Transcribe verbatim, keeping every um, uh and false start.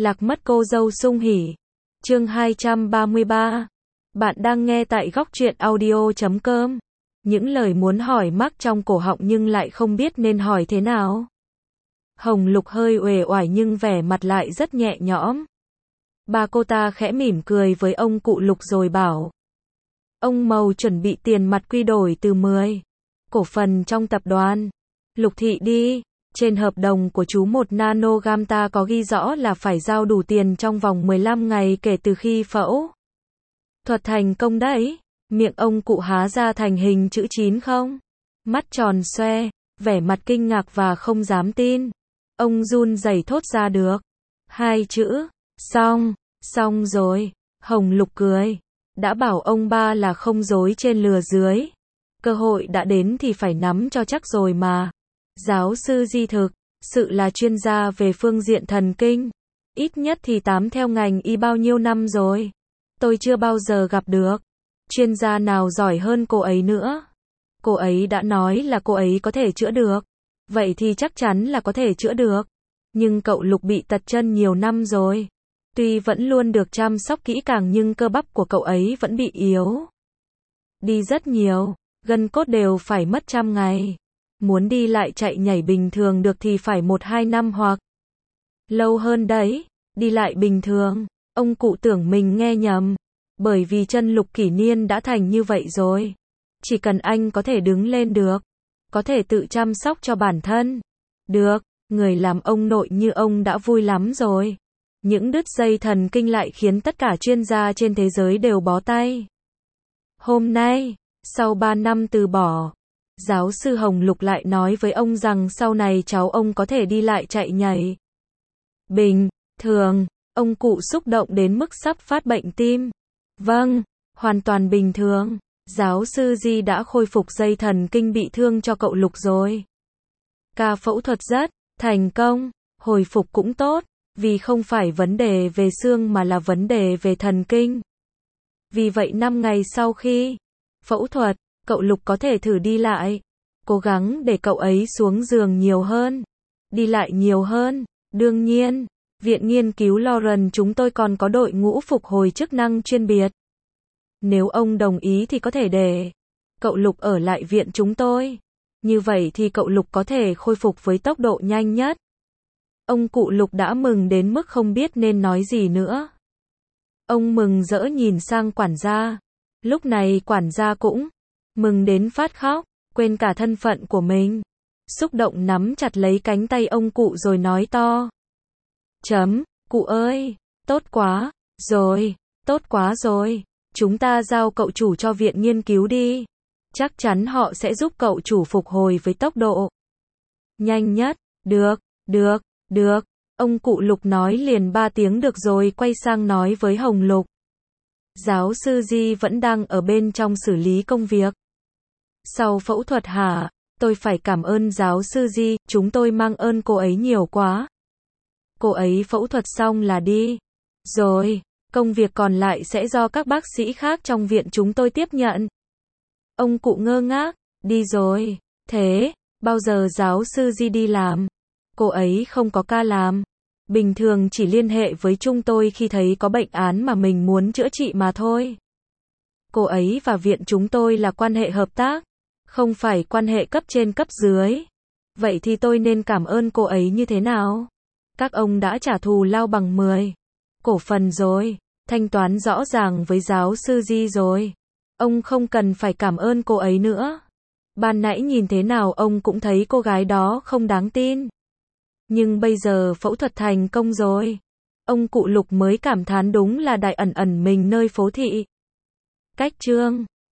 Lạc mất cô dâu sung hỉ. Chương hai trăm ba mươi ba. Bạn đang nghe tại góc truyện audio chấm com. Những lời muốn hỏi mắc trong cổ họng nhưng lại không biết nên hỏi thế nào. Hồng Lục hơi uể oải nhưng vẻ mặt lại rất nhẹ nhõm. Bà cô ta khẽ mỉm cười với ông cụ Lục rồi bảo. Ông Mầu chuẩn bị tiền mặt quy đổi từ mười cổ phần trong tập đoàn Lục Thị đi. Trên hợp đồng của chú một nanogam ta có ghi rõ là phải giao đủ tiền trong vòng mười lăm ngày kể từ khi phẫu thuật thành công đấy. Miệng ông cụ há ra thành hình chữ chín không? Mắt tròn xoe, vẻ mặt kinh ngạc và không dám tin. Ông run rẩy thốt ra được hai chữ, xong, xong rồi. Hồng Lục cười. Đã bảo ông ba là không dối trên lừa dưới. Cơ hội đã đến thì phải nắm cho chắc rồi mà. Giáo sư Di thực sự là chuyên gia về phương diện thần kinh. Ít nhất thì tám theo ngành y bao nhiêu năm rồi. Tôi chưa bao giờ gặp được chuyên gia nào giỏi hơn cô ấy nữa. Cô ấy đã nói là cô ấy có thể chữa được. Vậy thì chắc chắn là có thể chữa được. Nhưng cậu Lục bị tật chân nhiều năm rồi. Tuy vẫn luôn được chăm sóc kỹ càng nhưng cơ bắp của cậu ấy vẫn bị yếu đi rất nhiều. Gân cốt đều phải mất trăm ngày. Muốn đi lại chạy nhảy bình thường được thì phải một hai năm hoặc lâu hơn đấy. Đi lại bình thường. Ông cụ tưởng mình nghe nhầm. Bởi vì chân Lục Kỷ Niên đã thành như vậy rồi. Chỉ cần anh có thể đứng lên được. Có thể tự chăm sóc cho bản thân được. Người làm ông nội như ông đã vui lắm rồi. Những đứt dây thần kinh lại khiến tất cả chuyên gia trên thế giới đều bó tay. Hôm nay, sau ba năm từ bỏ, giáo sư Hồng Lục lại nói với ông rằng sau này cháu ông có thể đi lại chạy nhảy bình thường. Ông cụ xúc động đến mức sắp phát bệnh tim. Vâng, hoàn toàn bình thường. Giáo sư Di đã khôi phục dây thần kinh bị thương cho cậu Lục rồi. Ca phẫu thuật rất thành công, hồi phục cũng tốt, vì không phải vấn đề về xương mà là vấn đề về thần kinh. Vì vậy năm ngày sau khi phẫu thuật, cậu Lục có thể thử đi lại. Cố gắng để cậu ấy xuống giường nhiều hơn, đi lại nhiều hơn. Đương nhiên, Viện Nghiên cứu Lauren chúng tôi còn có đội ngũ phục hồi chức năng chuyên biệt. Nếu ông đồng ý thì có thể để cậu Lục ở lại viện chúng tôi. Như vậy thì cậu Lục có thể khôi phục với tốc độ nhanh nhất. Ông cụ Lục đã mừng đến mức không biết nên nói gì nữa. Ông mừng rỡ nhìn sang quản gia. Lúc này quản gia cũng mừng đến phát khóc, quên cả thân phận của mình. Xúc động nắm chặt lấy cánh tay ông cụ rồi nói to. Chấm, cụ ơi, tốt quá, rồi, tốt quá rồi. Chúng ta giao cậu chủ cho viện nghiên cứu đi. Chắc chắn họ sẽ giúp cậu chủ phục hồi với tốc độ nhanh nhất. Được, được, được. Ông cụ Lục nói liền ba tiếng được rồi quay sang nói với Hồng Lục. Giáo sư Di vẫn đang ở bên trong xử lý công việc. Sau phẫu thuật hả? Tôi phải cảm ơn giáo sư Di, chúng tôi mang ơn cô ấy nhiều quá. Cô ấy phẫu thuật xong là đi rồi, công việc còn lại sẽ do các bác sĩ khác trong viện chúng tôi tiếp nhận. Ông cụ ngơ ngác, đi rồi, thế, bao giờ giáo sư Di đi làm? Cô ấy không có ca làm. Bình thường chỉ liên hệ với chúng tôi khi thấy có bệnh án mà mình muốn chữa trị mà thôi. Cô ấy và viện chúng tôi là quan hệ hợp tác, không phải quan hệ cấp trên cấp dưới. Vậy thì tôi nên cảm ơn cô ấy như thế nào? Các ông đã trả thù lao bằng mười cổ phần rồi, thanh toán rõ ràng với giáo sư Di rồi. Ông không cần phải cảm ơn cô ấy nữa. Ban nãy nhìn thế nào ông cũng thấy cô gái đó không đáng tin. Nhưng bây giờ phẫu thuật thành công rồi. Ông cụ Lục mới cảm thán đúng là đại ẩn ẩn mình nơi phố thị. Cách chương